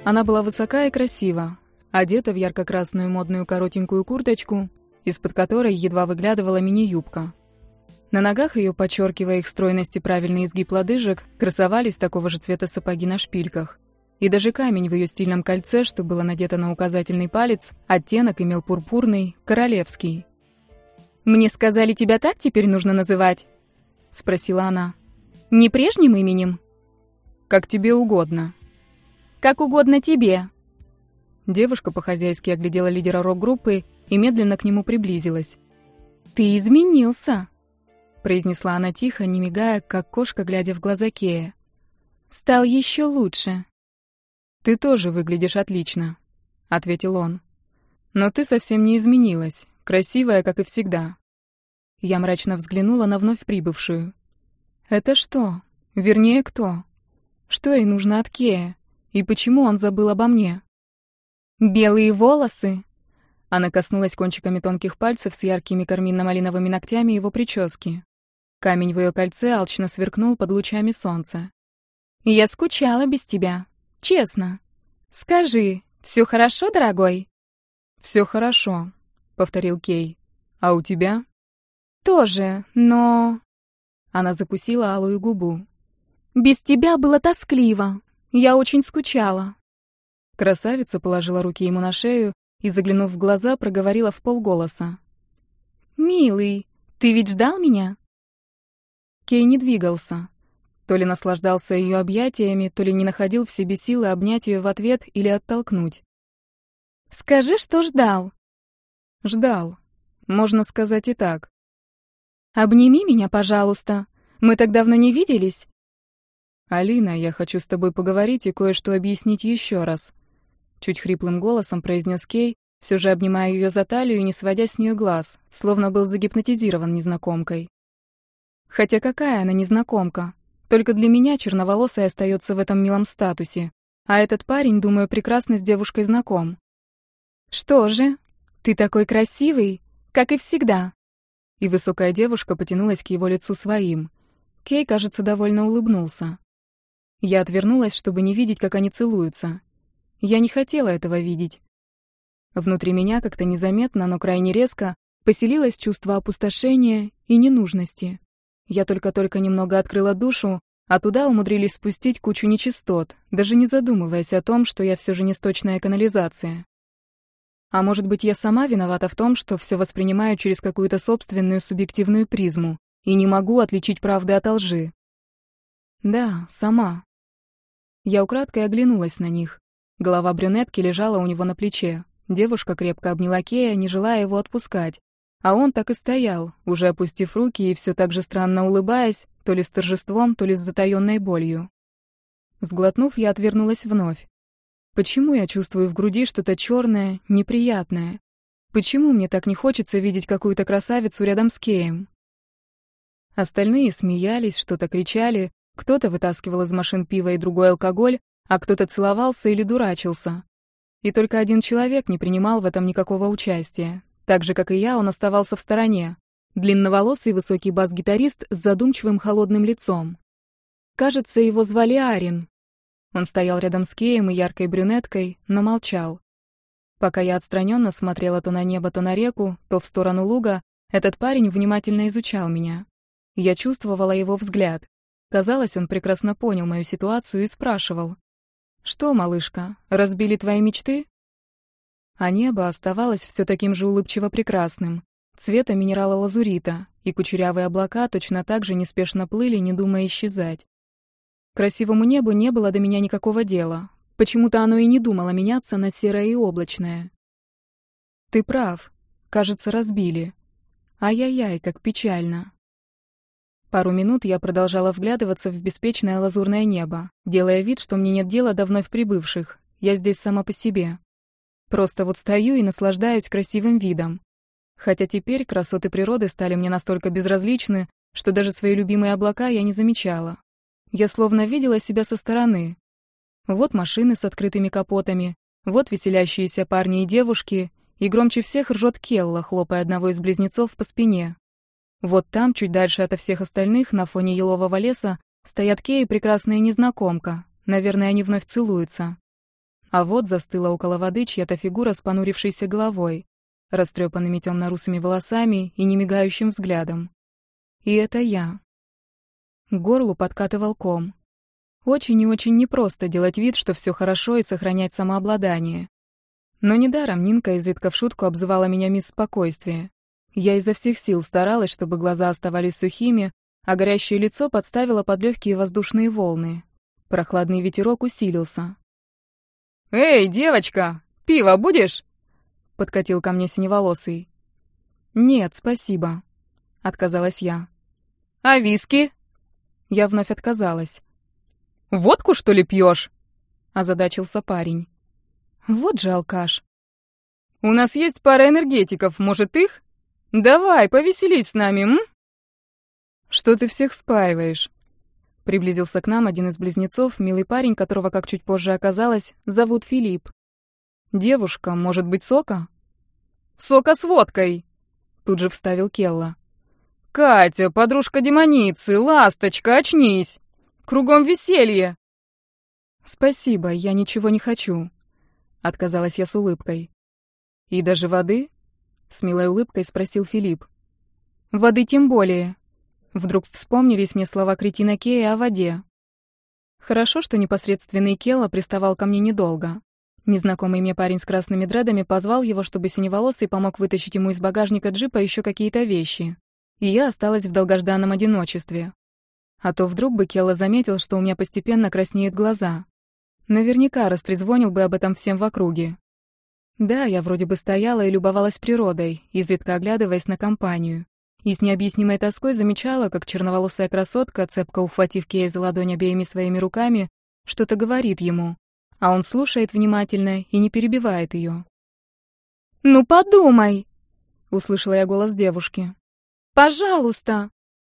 Она была высока и красива, одета в ярко-красную модную коротенькую курточку, из-под которой едва выглядывала мини-юбка. На ногах ее, подчеркивая их стройность и правильный изгиб лодыжек, красовались такого же цвета сапоги на шпильках. И даже камень в ее стильном кольце, что было надето на указательный палец, оттенок имел пурпурный, королевский. «Мне сказали, тебя так теперь нужно называть?» — спросила она. «Не прежним именем?» «Как тебе угодно». «Как угодно тебе». Девушка по-хозяйски оглядела лидера рок-группы и медленно к нему приблизилась. «Ты изменился», — произнесла она тихо, не мигая, как кошка, глядя в глаза Кея. «Стал еще лучше». «Ты тоже выглядишь отлично», — ответил он. «Но ты совсем не изменилась, красивая, как и всегда». Я мрачно взглянула на вновь прибывшую. «Это что? Вернее, кто? Что ей нужно от Кея? И почему он забыл обо мне?» «Белые волосы!» Она коснулась кончиками тонких пальцев с яркими карминно-малиновыми ногтями его прически. Камень в ее кольце алчно сверкнул под лучами солнца. «Я скучала без тебя. Честно. Скажи, все хорошо, дорогой?» «Все хорошо», — повторил Кей. «А у тебя?» «Тоже, но...» Она закусила алую губу. «Без тебя было тоскливо. Я очень скучала». Красавица положила руки ему на шею и, заглянув в глаза, проговорила вполголоса. «Милый, ты ведь ждал меня?» Кей не двигался. То ли наслаждался ее объятиями, то ли не находил в себе силы обнять ее в ответ или оттолкнуть. «Скажи, что ждал». «Ждал. Можно сказать и так». «Обними меня, пожалуйста. Мы так давно не виделись». «Алина, я хочу с тобой поговорить и кое-что объяснить еще раз», — чуть хриплым голосом произнес Кей, все же обнимая ее за талию и не сводя с нее глаз, словно был загипнотизирован незнакомкой. Хотя какая она незнакомка? Только для меня черноволосая остается в этом милом статусе, а этот парень, думаю, прекрасно с девушкой знаком. «Что же? Ты такой красивый, как и всегда». И высокая девушка потянулась к его лицу своим. Кей, кажется, довольно улыбнулся. Я отвернулась, чтобы не видеть, как они целуются. Я не хотела этого видеть. Внутри меня как-то незаметно, но крайне резко поселилось чувство опустошения и ненужности. Я только-только немного открыла душу, а туда умудрились спустить кучу нечистот, даже не задумываясь о том, что я все же не сточная канализация. А может быть, я сама виновата в том, что все воспринимаю через какую-то собственную субъективную призму и не могу отличить правды от лжи. Да, сама. Я украдкой оглянулась на них. Голова брюнетки лежала у него на плече. Девушка крепко обняла Кея, не желая его отпускать. А он так и стоял, уже опустив руки и все так же странно улыбаясь, то ли с торжеством, то ли с затаённой болью. Сглотнув, я отвернулась вновь. Почему я чувствую в груди что-то черное, неприятное? Почему мне так не хочется видеть какую-то красавицу рядом с Кеем? Остальные смеялись, что-то кричали, кто-то вытаскивал из машин пиво и другой алкоголь, а кто-то целовался или дурачился. И только один человек не принимал в этом никакого участия. Так же, как и я, он оставался в стороне. Длинноволосый высокий бас-гитарист с задумчивым холодным лицом. Кажется, его звали Арин. Он стоял рядом с Кеем и яркой брюнеткой, но молчал. Пока я отстраненно смотрела то на небо, то на реку, то в сторону луга, этот парень внимательно изучал меня. Я чувствовала его взгляд. Казалось, он прекрасно понял мою ситуацию и спрашивал. «Что, малышка, разбили твои мечты?» А небо оставалось все таким же улыбчиво прекрасным, цвета минерала лазурита, и кучерявые облака точно так же неспешно плыли, не думая исчезать. Красивому небу не было до меня никакого дела. Почему-то оно и не думало меняться на серое и облачное. «Ты прав. Кажется, разбили. Ай-яй-яй, как печально». Пару минут я продолжала вглядываться в беспечное лазурное небо, делая вид, что мне нет дела до вновь прибывших. Я здесь сама по себе. Просто вот стою и наслаждаюсь красивым видом. Хотя теперь красоты природы стали мне настолько безразличны, что даже свои любимые облака я не замечала. Я словно видела себя со стороны. Вот машины с открытыми капотами, вот веселящиеся парни и девушки, и громче всех ржет Келла, хлопая одного из близнецов по спине. Вот там, чуть дальше ото всех остальных, на фоне елового леса, стоят Кей и прекрасная незнакомка. Наверное, они вновь целуются. А вот застыла около воды чья-то фигура с понурившейся головой, растрепанными темно-русыми волосами и немигающим взглядом. И это я. К горлу подкатывал ком. Очень и очень непросто делать вид, что все хорошо, и сохранять самообладание. Но недаром Нинка изредка в шутку обзывала меня мисс Спокойствие. Я изо всех сил старалась, чтобы глаза оставались сухими, а горящее лицо подставила под легкие воздушные волны. Прохладный ветерок усилился. «Эй, девочка, пиво будешь?» — подкатил ко мне синеволосый. «Нет, спасибо», — отказалась я. «А виски?» Я вновь отказалась. «Водку, что ли, пьешь?» — озадачился парень. Вот же алкаш. «У нас есть пара энергетиков, может, их? Давай, повеселись с нами, м?» «Что ты всех спаиваешь?» Приблизился к нам один из близнецов, милый парень, которого, как чуть позже оказалось, зовут Филипп. «Девушка, может быть, сока?» «Сока с водкой!» Тут же вставил Келла. «Катя, подружка демоницы, ласточка, очнись! Кругом веселье!» «Спасибо, я ничего не хочу», — отказалась я с улыбкой. «И даже воды?» — с милой улыбкой спросил Филипп. «Воды тем более». Вдруг вспомнились мне слова кретина Кея о воде. Хорошо, что непосредственный Келла приставал ко мне недолго. Незнакомый мне парень с красными дредами позвал его, чтобы синеволосый помог вытащить ему из багажника джипа еще какие-то вещи. И я осталась в долгожданном одиночестве. А то вдруг бы Келла заметил, что у меня постепенно краснеют глаза. Наверняка растрезвонил бы об этом всем в округе. Да, я вроде бы стояла и любовалась природой, изредка оглядываясь на компанию. И с необъяснимой тоской замечала, как черноволосая красотка, цепко ухватив Кея за ладонь обеими своими руками, что-то говорит ему, а он слушает внимательно и не перебивает ее. «Ну подумай!» — услышала я голос девушки. «Пожалуйста!»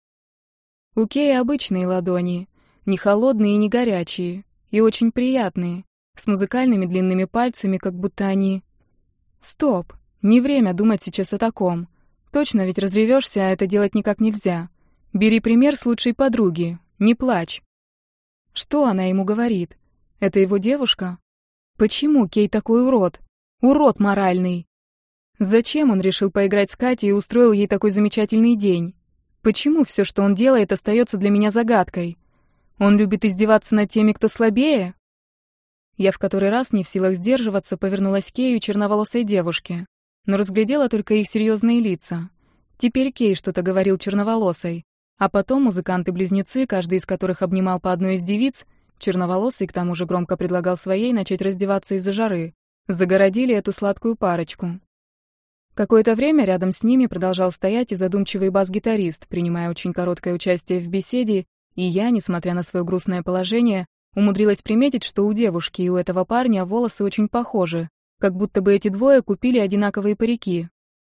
У Кея обычные ладони, не холодные и не горячие, и очень приятные, с музыкальными длинными пальцами, как будто они... Стоп, не время думать сейчас о таком. Точно ведь разревешься, а это делать никак нельзя. Бери пример с лучшей подруги, не плачь. Что она ему говорит? Это его девушка? Почему Кей такой урод? Урод моральный. Зачем он решил поиграть с Катей и устроил ей такой замечательный день? Почему все, что он делает, остается для меня загадкой? Он любит издеваться над теми, кто слабее? Я в который раз, не в силах сдерживаться, повернулась к Кею и черноволосой девушке, но разглядела только их серьезные лица. Теперь Кей что-то говорил черноволосой, а потом музыканты-близнецы, каждый из которых обнимал по одной из девиц, черноволосый к тому же громко предлагал своей начать раздеваться из-за жары, загородили эту сладкую парочку. Какое-то время рядом с ними продолжал стоять и задумчивый бас-гитарист, принимая очень короткое участие в беседе, и я, несмотря на свое грустное положение, умудрилась приметить, что у девушки и у этого парня волосы очень похожи, как будто бы эти двое купили одинаковые парики.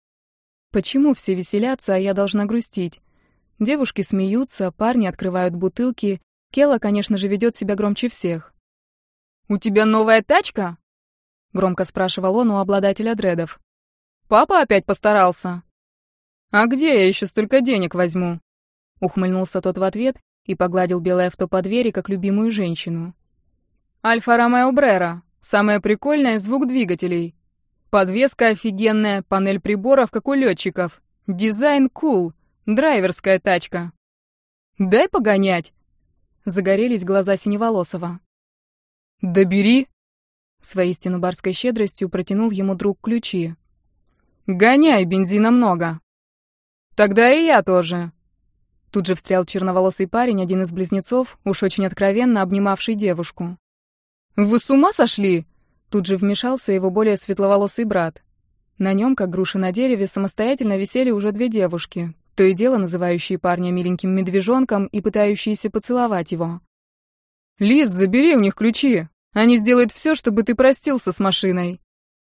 Почему все веселятся, а я должна грустить? Девушки смеются, парни открывают бутылки, Келла, конечно же, ведет себя громче всех. «У тебя новая тачка?» — громко спрашивал он у обладателя дредов. «Папа опять постарался?» «А где я еще столько денег возьму?» Ухмыльнулся тот в ответ и погладил белое авто по двери, как любимую женщину. «Альфа Ромео Брера. Самое прикольное — звук двигателей. Подвеска офигенная, панель приборов, как у летчиков. Дизайн кул. Драйверская тачка. Дай погонять!» Загорелись глаза Синеволосова. «Да бери!» С воистину барской щедростью протянул ему друг ключи. «Гоняй, бензина много!» «Тогда и я тоже!» Тут же встрял черноволосый парень, один из близнецов, уж очень откровенно обнимавший девушку. «Вы с ума сошли?» Тут же вмешался его более светловолосый брат. На нем, как груши на дереве, самостоятельно висели уже две девушки, то и дело называющие парня миленьким медвежонком и пытающиеся поцеловать его. «Лиз, забери у них ключи. Они сделают все, чтобы ты простился с машиной».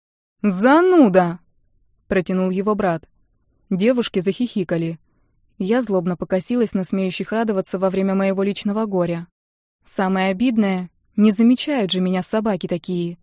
«Зануда!» — протянул его брат. Девушки захихикали. Я злобно покосилась на смеющих радоваться во время моего личного горя. Самое обидное, не замечают же меня собаки такие.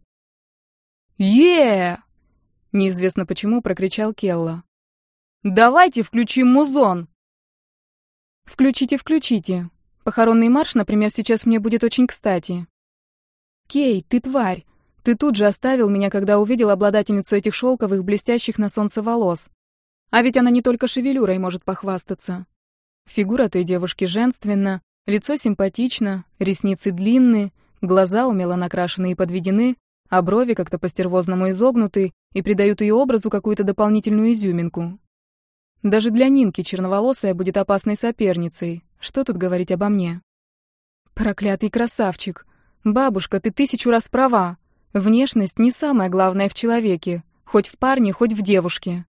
Неизвестно почему прокричал Келла. «Давайте включим музон!» «Включите, включите. Похоронный марш, например, сейчас мне будет очень кстати». «Кей, ты тварь! Ты тут же оставил меня, когда увидел обладательницу этих шелковых, блестящих на солнце волос. А ведь она не только шевелюрой может похвастаться. Фигура той девушки женственна, лицо симпатично, ресницы длинные, глаза умело накрашены и подведены, а брови как-то по-стервозному изогнуты и придают ее образу какую-то дополнительную изюминку. Даже для Нинки черноволосая будет опасной соперницей. Что тут говорить обо мне? Проклятый красавчик. Бабушка, ты 1000 раз права. Внешность не самое главное в человеке, хоть в парне, хоть в девушке.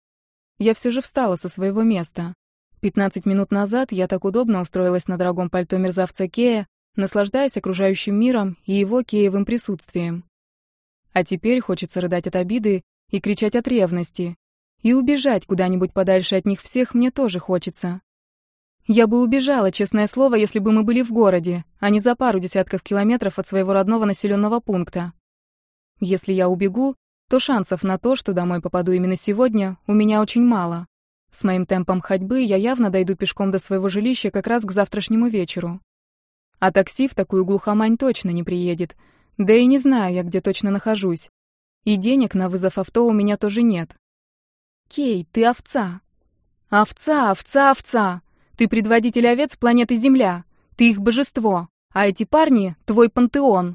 Я все же встала со своего места. 15 минут назад я так удобно устроилась на дорогом пальто мерзавца Кея, наслаждаясь окружающим миром и его Кеевым присутствием. А теперь хочется рыдать от обиды и кричать от ревности. И убежать куда-нибудь подальше от них всех мне тоже хочется. Я бы убежала, честное слово, если бы мы были в городе, а не за пару десятков километров от своего родного населенного пункта. Если я убегу, то шансов на то, что домой попаду именно сегодня, у меня очень мало. С моим темпом ходьбы я явно дойду пешком до своего жилища как раз к завтрашнему вечеру. А такси в такую глухомань точно не приедет. Да и не знаю я, где точно нахожусь. И денег на вызов авто у меня тоже нет. Кей, ты овца. Овца, овца, овца. Ты предводитель овец планеты Земля. Ты их божество. А эти парни — твой пантеон.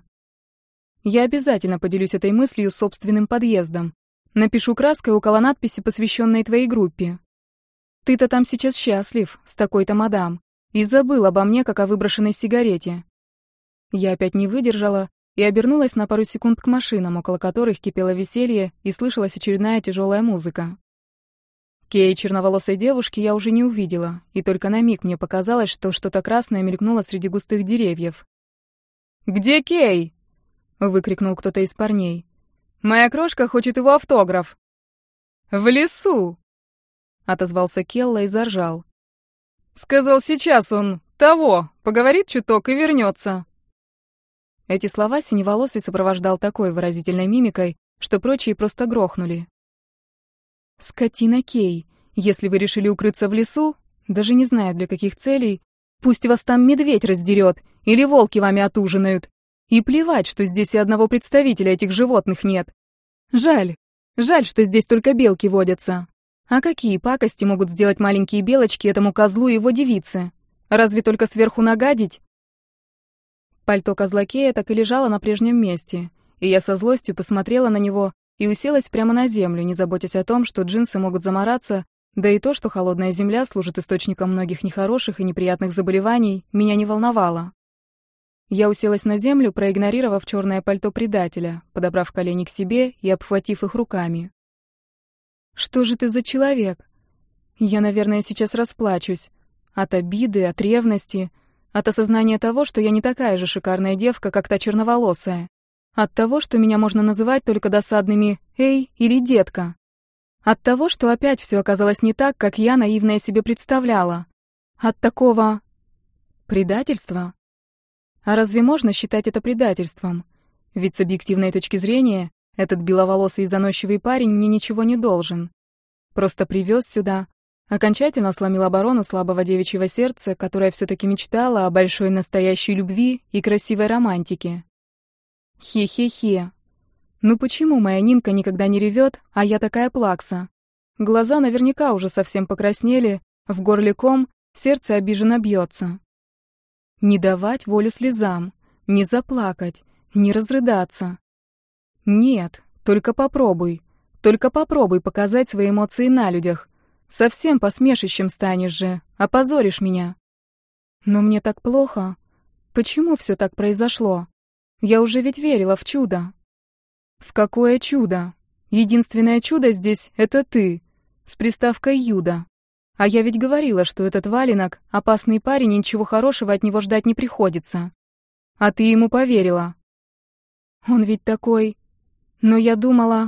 Я обязательно поделюсь этой мыслью с собственным подъездом. Напишу краской около надписи, посвященной твоей группе. Ты-то там сейчас счастлив, с такой-то мадам, и забыл обо мне, как о выброшенной сигарете. Я опять не выдержала и обернулась на пару секунд к машинам, около которых кипело веселье и слышалась очередная тяжелая музыка. Кей, черноволосой девушки, я уже не увидела, и только на миг мне показалось, что что-то красное мелькнуло среди густых деревьев. «Где Кей?» — выкрикнул кто-то из парней. «Моя крошка хочет его автограф». «В лесу!» — отозвался Келла и заржал. «Сказал, сейчас он того, поговорит чуток и вернется». Эти слова синеволосый сопровождал такой выразительной мимикой, что прочие просто грохнули. «Скотина Кей, если вы решили укрыться в лесу, даже не знаю для каких целей, пусть вас там медведь раздерет или волки вами отужинают. И плевать, что здесь и одного представителя этих животных нет. Жаль, что здесь только белки водятся. А какие пакости могут сделать маленькие белочки этому козлу и его девице? Разве только сверху нагадить?» Пальто козла Кея так и лежало на прежнем месте, и я со злостью посмотрела на него и уселась прямо на землю, не заботясь о том, что джинсы могут замараться, да и то, что холодная земля служит источником многих нехороших и неприятных заболеваний, меня не волновало. Я уселась на землю, проигнорировав черное пальто предателя, подобрав колени к себе и обхватив их руками. «Что же ты за человек? Я, наверное, сейчас расплачусь. От обиды, от ревности, от осознания того, что я не такая же шикарная девка, как та черноволосая. От того, что меня можно называть только досадными «эй» или «детка». От того, что опять все оказалось не так, как я наивная себе представляла. От такого... предательства? А разве можно считать это предательством? Ведь с объективной точки зрения этот беловолосый и заносчивый парень мне ничего не должен. Просто привез сюда, окончательно сломил оборону слабого девичьего сердца, которое все-таки мечтало о большой настоящей любви и красивой романтике. Хе-хе-хе. Ну почему моя Нинка никогда не ревет, а я такая плакса? Глаза наверняка уже совсем покраснели, в горле ком, сердце обиженно бьется. Не давать волю слезам, не заплакать, не разрыдаться. Нет, только попробуй показать свои эмоции на людях. Совсем посмешищем станешь же, опозоришь меня. Но мне так плохо. Почему все так произошло? Я уже ведь верила в чудо. В какое чудо? Единственное чудо здесь — это ты, с приставкой «Юда». А я ведь говорила, что этот валенок — опасный парень, и ничего хорошего от него ждать не приходится. А ты ему поверила. Он ведь такой... Но я думала...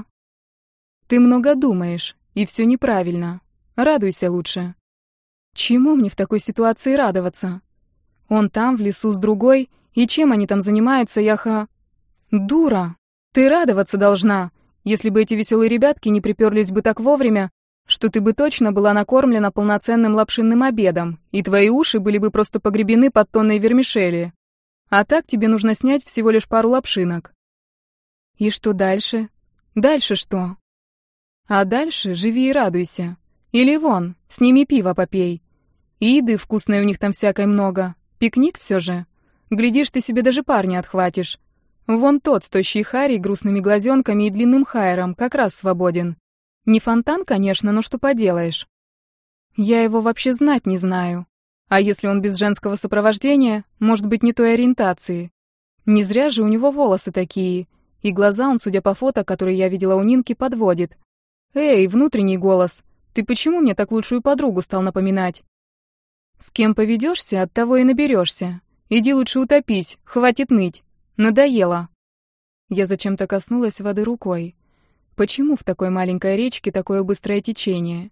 Ты много думаешь, и все неправильно. Радуйся лучше. Чему мне в такой ситуации радоваться? Он там, в лесу с другой, и чем они там занимаются, яха... Дура! Ты радоваться должна, если бы эти веселые ребятки не приперлись бы так вовремя, что ты бы точно была накормлена полноценным лапшинным обедом, и твои уши были бы просто погребены под тонной вермишели. А так тебе нужно снять всего лишь пару лапшинок. И что дальше? Дальше что? А дальше живи и радуйся. Или вон, сними пиво попей. И еды вкусной у них там всякой много. Пикник все же. Глядишь, ты себе даже парня отхватишь. Вон тот с тощей харей, грустными глазенками и длинным хайером как раз свободен. Не фонтан, конечно, но что поделаешь. Я его вообще знать не знаю. А если он без женского сопровождения, может быть, не той ориентации. Не зря же у него волосы такие. И глаза он, судя по фото, которые я видела у Нинки, подводит. Эй, внутренний голос, ты почему мне так лучшую подругу стал напоминать? С кем поведешься, от того и наберешься. Иди лучше утопись, хватит ныть. Надоело. Я зачем-то коснулась воды рукой. Почему в такой маленькой речке такое быстрое течение?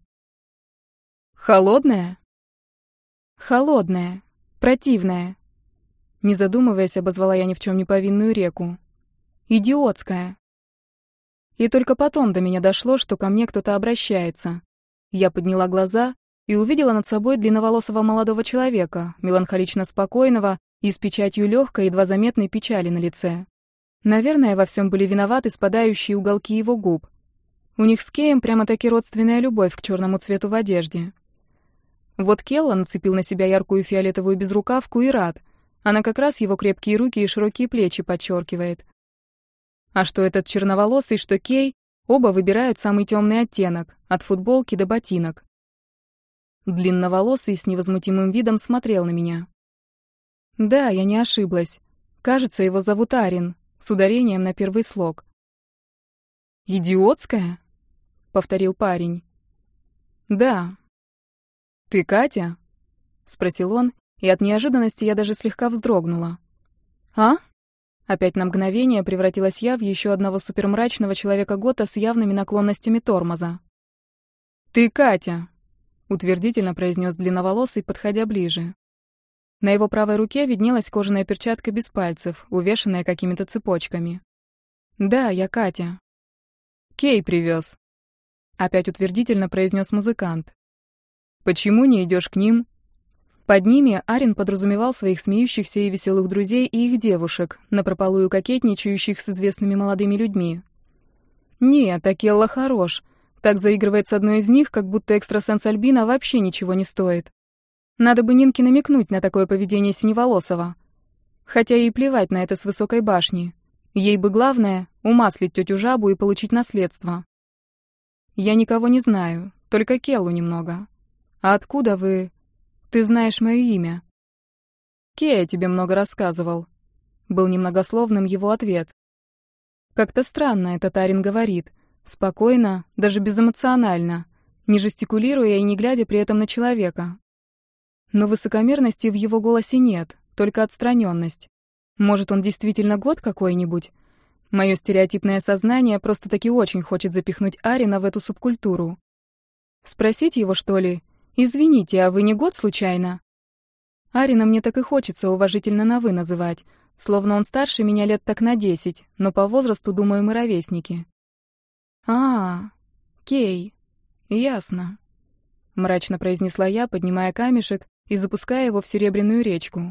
Холодное? Холодное. Противное. Не задумываясь, обозвала я ни в чем не повинную реку. Идиотская. И только потом до меня дошло, что ко мне кто-то обращается. Я подняла глаза и увидела над собой длинноволосого молодого человека, меланхолично спокойного и с печатью легкой, едва заметной печали на лице. Наверное, во всем были виноваты спадающие уголки его губ. У них с Кеем прямо-таки родственная любовь к черному цвету в одежде. Вот Келла нацепил на себя яркую фиолетовую безрукавку и рад. Она как раз его крепкие руки и широкие плечи подчеркивает. А что этот черноволосый, что Кей, оба выбирают самый темный оттенок, от футболки до ботинок. Длинноволосый с невозмутимым видом смотрел на меня. Да, я не ошиблась. Кажется, его зовут Арин, с ударением на первый слог. «Идиотская?» — повторил парень. «Да». «Ты Катя?» — спросил он, и от неожиданности я даже слегка вздрогнула. «А?» Опять на мгновение превратилась я в еще одного супермрачного человека-гота с явными наклонностями тормоза. «Ты Катя!» — утвердительно произнес длинноволосый, подходя ближе. На его правой руке виднелась кожаная перчатка без пальцев, увешанная какими-то цепочками. «Да, я Катя». «Кей привез», — опять утвердительно произнес музыкант. «Почему не идешь к ним?» Под ними Арин подразумевал своих смеющихся и веселых друзей и их девушек, напропалую кокетничающих с известными молодыми людьми. «Нет, Акелла хорош. Так заигрывает с одной из них, как будто экстрасенс Альбина вообще ничего не стоит. Надо бы Нинке намекнуть на такое поведение Синеволосова. Хотя ей плевать на это с высокой башни. Ей бы главное — умаслить тетю Жабу и получить наследство. Я никого не знаю, только Келлу немного. А откуда вы... Ты знаешь мое имя?» «Кея тебе много рассказывал», — был немногословным его ответ. Как-то странно этот Арин говорит, спокойно, даже безэмоционально, не жестикулируя и не глядя при этом на человека. Но высокомерности в его голосе нет, только отстраненность. Может, он действительно год какой-нибудь? Мое стереотипное сознание просто-таки очень хочет запихнуть Арина в эту субкультуру. Спросить его, что ли? «Извините, а вы не год случайно?» Арина мне так и хочется уважительно на «вы» называть, словно он старше меня лет так на 10, но по возрасту, думаю, мы ровесники. Кей, ясно», — мрачно произнесла я, поднимая камешек и запуская его в серебряную речку.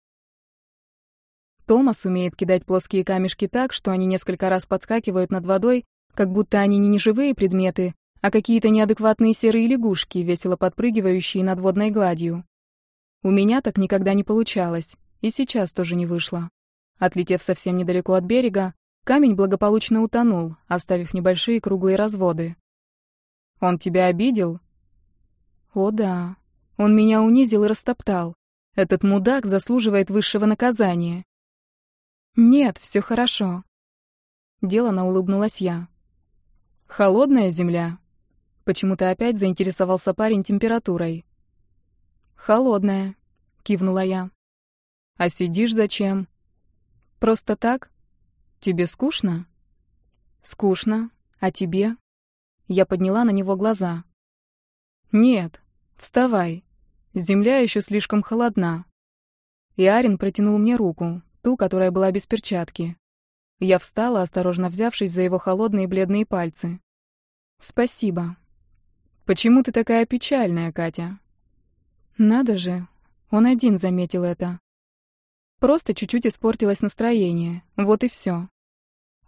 Томас умеет кидать плоские камешки так, что они несколько раз подскакивают над водой, как будто они не живые предметы, а какие-то неадекватные серые лягушки, весело подпрыгивающие над водной гладью. У меня так никогда не получалось, и сейчас тоже не вышло. Отлетев совсем недалеко от берега, камень благополучно утонул, оставив небольшие круглые разводы. «Он тебя обидел?» «О да, он меня унизил и растоптал. Этот мудак заслуживает высшего наказания». «Нет, все хорошо», — делано улыбнулась я. «Холодная земля?» Почему-то опять заинтересовался парень температурой. «Холодная», — кивнула я. «А сидишь зачем?» «Просто так. Тебе скучно?» «Скучно. А тебе?» Я подняла на него глаза. «Нет, вставай. Земля еще слишком холодна». И Арин протянул мне руку, ту, которая была без перчатки. Я встала, осторожно взявшись за его холодные бледные пальцы. «Спасибо». «Почему ты такая печальная, Катя?» «Надо же, он один заметил это. Просто чуть-чуть испортилось настроение, вот и все.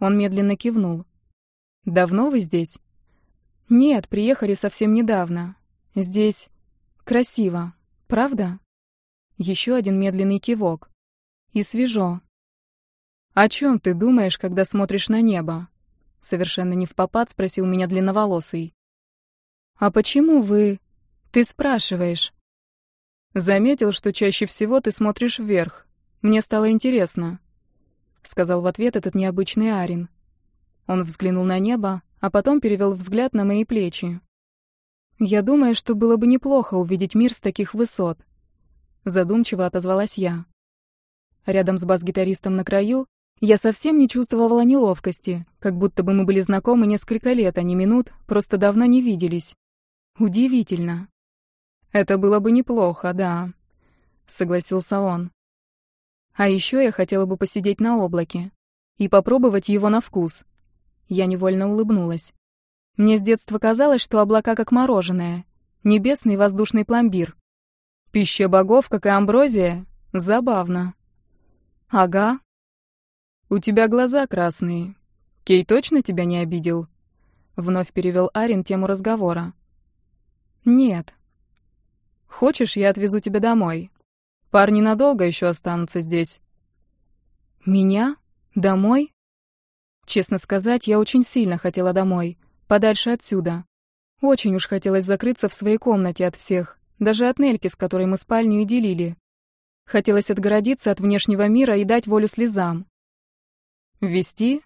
Он медленно кивнул. «Давно вы здесь?» «Нет, приехали совсем недавно. Здесь красиво, правда?» Еще один медленный кивок. «И свежо». «О чем ты думаешь, когда смотришь на небо?» Совершенно невпопад спросил меня длинноволосый. «А почему ты спрашиваешь?» «Заметил, что чаще всего ты смотришь вверх. Мне стало интересно», — сказал в ответ этот необычный Арин. Он взглянул на небо, а потом перевел взгляд на мои плечи. «Я думаю, что было бы неплохо увидеть мир с таких высот», — задумчиво отозвалась я. Рядом с бас-гитаристом на краю я совсем не чувствовала неловкости, как будто бы мы были знакомы несколько лет, а не минут, просто давно не виделись. Удивительно. «Это было бы неплохо, да», — согласился он. «А еще я хотела бы посидеть на облаке и попробовать его на вкус». Я невольно улыбнулась. Мне с детства казалось, что облака как мороженое, небесный воздушный пломбир. Пища богов, как и амброзия, забавно. «Ага. У тебя глаза красные. Кей точно тебя не обидел?» Вновь перевел Арин тему разговора. «Нет. Хочешь, я отвезу тебя домой? Парни надолго еще останутся здесь». «Меня? Домой?» Честно сказать, я очень сильно хотела домой, подальше отсюда. Очень уж хотелось закрыться в своей комнате от всех, даже от Нельки, с которой мы спальню и делили. Хотелось отгородиться от внешнего мира и дать волю слезам. «Вести?»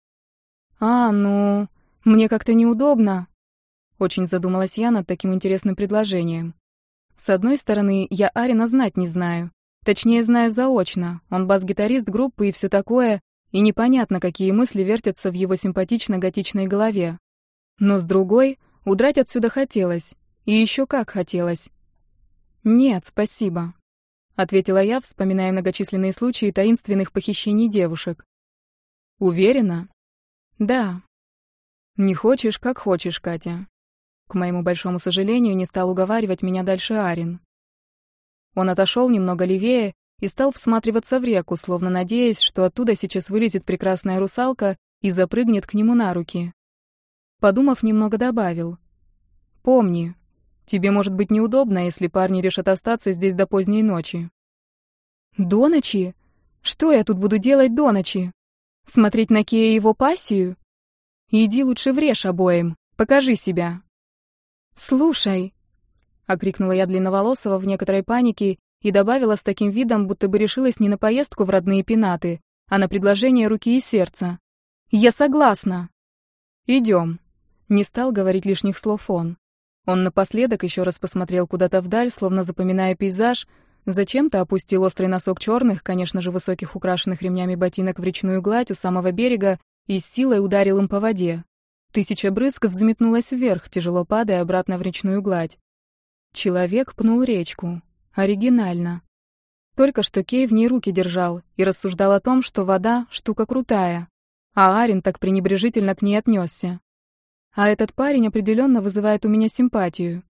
Ну, мне как-то неудобно». Очень задумалась я над таким интересным предложением. С одной стороны, я Арина знать не знаю. Точнее, знаю заочно. Он бас-гитарист группы и все такое, и непонятно, какие мысли вертятся в его симпатично-готичной голове. Но с другой, удрать отсюда хотелось. И еще как хотелось. «Нет, спасибо», — ответила я, вспоминая многочисленные случаи таинственных похищений девушек. «Уверена?» «Да». «Не хочешь, как хочешь, Катя». К моему большому сожалению, не стал уговаривать меня дальше Арин. Он отошел немного левее и стал всматриваться в реку, словно надеясь, что оттуда сейчас вылезет прекрасная русалка и запрыгнет к нему на руки. Подумав, немного добавил. «Помни, тебе может быть неудобно, если парни решат остаться здесь до поздней ночи». «До ночи? Что я тут буду делать до ночи? Смотреть на Кея и его пассию? Иди лучше врежь обоим, покажи себя». «Слушай», — окрикнула я длинноволосого в некоторой панике и добавила с таким видом, будто бы решилась не на поездку в родные пенаты, а на предложение руки и сердца. «Я согласна». «Идем», — не стал говорить лишних слов он. Он напоследок еще раз посмотрел куда-то вдаль, словно запоминая пейзаж, зачем-то опустил острый носок черных, конечно же, высоких украшенных ремнями ботинок в речную гладь у самого берега и с силой ударил им по воде. 1000 брызг взметнулась вверх, тяжело падая обратно в речную гладь. Человек пнул речку. Оригинально. Только что Кей в ней руки держал и рассуждал о том, что вода — штука крутая, а Арин так пренебрежительно к ней отнесся. А этот парень определенно вызывает у меня симпатию.